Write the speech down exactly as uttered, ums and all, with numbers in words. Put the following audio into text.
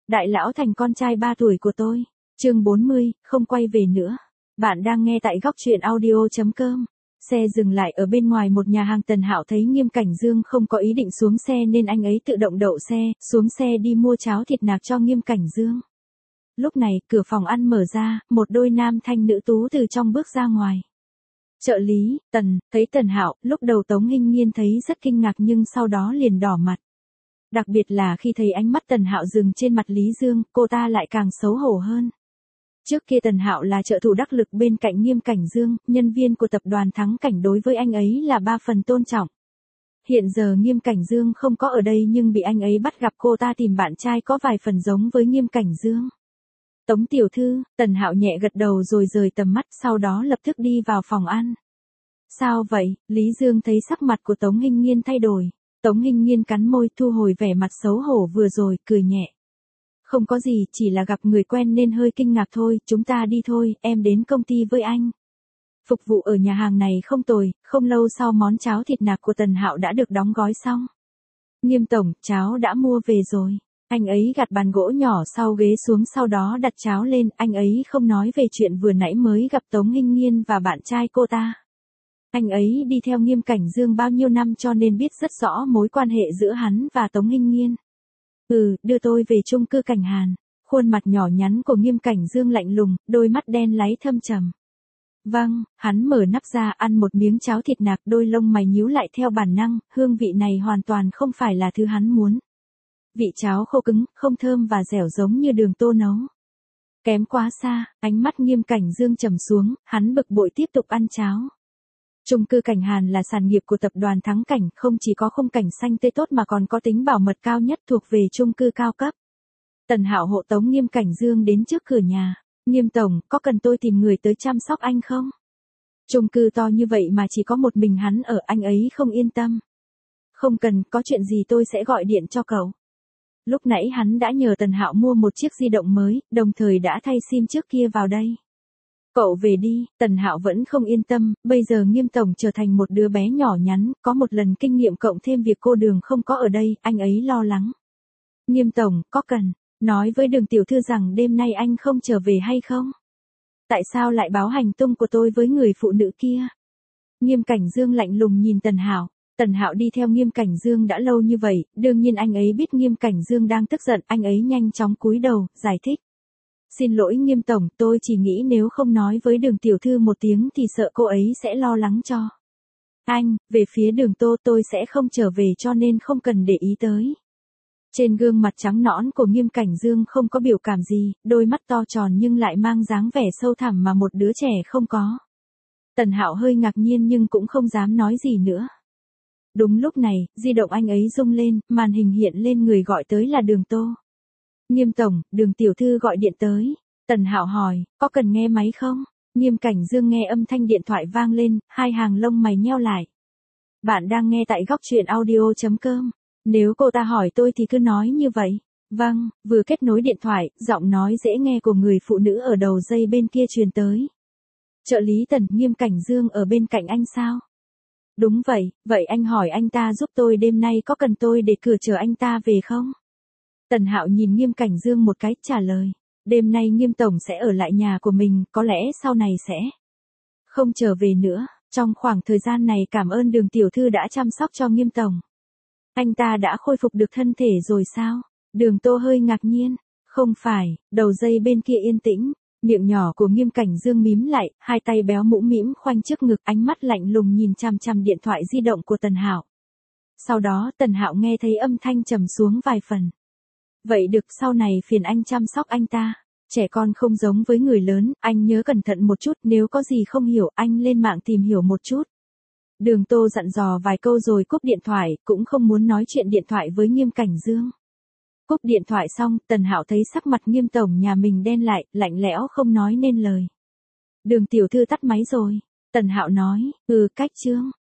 Đại lão thành con trai ba tuổi của tôi. Chương bốn mươi, không quay về nữa. Bạn đang nghe tại góc truyện audio chấm com. Xe dừng lại ở bên ngoài một nhà hàng. Tần Hạo thấy Nghiêm Cảnh Dương không có ý định xuống xe nên anh ấy tự động đậu xe, xuống xe đi mua cháo thịt nạc cho Nghiêm Cảnh Dương. Lúc này, cửa phòng ăn mở ra, một đôi nam thanh nữ tú từ trong bước ra ngoài. Trợ lý, Tần, thấy Tần Hạo, lúc đầu Tống Nghinh Nghiên thấy rất kinh ngạc nhưng sau đó liền đỏ mặt. Đặc biệt là khi thấy ánh mắt Tần Hạo dừng trên mặt Lý Dương, cô ta lại càng xấu hổ hơn. Trước kia Tần Hạo là trợ thủ đắc lực bên cạnh Nghiêm Cảnh Dương, nhân viên của tập đoàn Thắng Cảnh, đối với anh ấy là ba phần tôn trọng. Hiện giờ Nghiêm Cảnh Dương không có ở đây nhưng bị anh ấy bắt gặp cô ta tìm bạn trai có vài phần giống với Nghiêm Cảnh Dương. Tống tiểu thư, Tần Hạo nhẹ gật đầu rồi rời tầm mắt, sau đó lập tức đi vào phòng ăn. Sao vậy? Lý Dương thấy sắc mặt của Tống Nghinh Nghiên thay đổi. Tống Nghinh Nghiên cắn môi thu hồi vẻ mặt xấu hổ vừa rồi, cười nhẹ. Không có gì, chỉ là gặp người quen nên hơi kinh ngạc thôi, chúng ta đi thôi, em đến công ty với anh. Phục vụ ở nhà hàng này không tồi, không lâu sau món cháo thịt nạc của Tần Hạo đã được đóng gói xong. Nghiêm tổng, cháo đã mua về rồi. Anh ấy gạt bàn gỗ nhỏ sau ghế xuống, sau đó đặt cháo lên. Anh ấy không nói về chuyện vừa nãy mới gặp Tống Nghinh Nghiên và bạn trai cô ta. Anh ấy đi theo Nghiêm Cảnh Dương bao nhiêu năm cho nên biết rất rõ mối quan hệ giữa hắn và Tống Nghinh Nghiên. Ừ, đưa tôi về chung cư Cảnh Hàn. Khuôn mặt nhỏ nhắn của Nghiêm Cảnh Dương lạnh lùng, đôi mắt đen láy thâm trầm. Vâng, hắn mở nắp ra ăn một miếng cháo thịt nạc, đôi lông mày nhíu lại theo bản năng, hương vị này hoàn toàn không phải là thứ hắn muốn. Vị cháo khô cứng, không thơm và dẻo giống như đường tô nấu. Kém quá xa, ánh mắt Nghiêm Cảnh Dương trầm xuống, hắn bực bội tiếp tục ăn cháo. Chung cư Cảnh Hàn là sản nghiệp của tập đoàn Thắng Cảnh, không chỉ có khung cảnh xanh tươi tốt mà còn có tính bảo mật cao nhất, thuộc về chung cư cao cấp. Tần Hạo hộ tống Nghiêm Cảnh Dương đến trước cửa nhà. Nghiêm tổng, có cần tôi tìm người tới chăm sóc anh không? Chung cư to như vậy mà chỉ có một mình hắn ở, anh ấy không yên tâm. Không cần, có chuyện gì tôi sẽ gọi điện cho cậu. Lúc nãy hắn đã nhờ Tần Hạo mua một chiếc di động mới, đồng thời đã thay sim trước kia vào đây. Cậu về đi. Tần Hạo vẫn không yên tâm, bây giờ Nghiêm tổng trở thành một đứa bé nhỏ nhắn, có một lần kinh nghiệm cộng thêm việc cô Đường không có ở đây, anh ấy lo lắng. Nghiêm tổng, có cần nói với Đường tiểu thư rằng đêm nay anh không trở về hay không? Tại sao lại báo hành tung của tôi với người phụ nữ kia? Nghiêm Cảnh Dương lạnh lùng nhìn Tần Hạo. Tần Hạo đi theo Nghiêm Cảnh Dương đã lâu như vậy, đương nhiên anh ấy biết Nghiêm Cảnh Dương đang tức giận, anh ấy nhanh chóng cúi đầu, giải thích. Xin lỗi Nghiêm tổng, tôi chỉ nghĩ nếu không nói với Đường tiểu thư một tiếng thì sợ cô ấy sẽ lo lắng cho anh. Về phía Đường Tô, tôi sẽ không trở về cho nên không cần để ý tới. Trên gương mặt trắng nõn của Nghiêm Cảnh Dương không có biểu cảm gì, đôi mắt to tròn nhưng lại mang dáng vẻ sâu thẳm mà một đứa trẻ không có. Tần Hạo hơi ngạc nhiên nhưng cũng không dám nói gì nữa. Đúng lúc này, di động anh ấy rung lên, màn hình hiện lên người gọi tới là Đường Tô. Nghiêm tổng, Đường tiểu thư gọi điện tới. Tần Hạo hỏi, có cần nghe máy không? Nghiêm Cảnh Dương nghe âm thanh điện thoại vang lên, hai hàng lông mày nheo lại. Bạn đang nghe tại góc truyện audio chấm com. Nếu cô ta hỏi tôi thì cứ nói như vậy. Vâng, vừa kết nối điện thoại, giọng nói dễ nghe của người phụ nữ ở đầu dây bên kia truyền tới. Trợ lý Tần, Nghiêm Cảnh Dương ở bên cạnh anh sao? Đúng vậy, vậy anh hỏi anh ta giúp tôi đêm nay có cần tôi để cửa chờ anh ta về không? Tần Hạo nhìn Nghiêm Cảnh Dương một cái, trả lời. Đêm nay Nghiêm tổng sẽ ở lại nhà của mình, có lẽ sau này sẽ không trở về nữa. Trong khoảng thời gian này cảm ơn Đường tiểu thư đã chăm sóc cho Nghiêm tổng. Anh ta đã khôi phục được thân thể rồi sao? Đường Tô hơi ngạc nhiên. Không phải, đầu dây bên kia yên tĩnh. Miệng nhỏ của Nghiêm Cảnh Dương mím lại, hai tay béo mũm mĩm khoanh trước ngực, ánh mắt lạnh lùng nhìn chằm chằm điện thoại di động của Tần Hạo. Sau đó Tần Hạo nghe thấy âm thanh trầm xuống vài phần. Vậy được, sau này phiền anh chăm sóc anh ta. Trẻ con không giống với người lớn, anh nhớ cẩn thận một chút, nếu có gì không hiểu anh lên mạng tìm hiểu một chút. Đường Tô dặn dò vài câu rồi cúp điện thoại, cũng không muốn nói chuyện điện thoại với Nghiêm Cảnh Dương. Cúp điện thoại xong, Tần Hạo thấy sắc mặt Nghiêm tổng nhà mình đen lại, lạnh lẽo không nói nên lời. Đường tiểu thư tắt máy rồi. Tần Hạo nói, ừ, cách chương.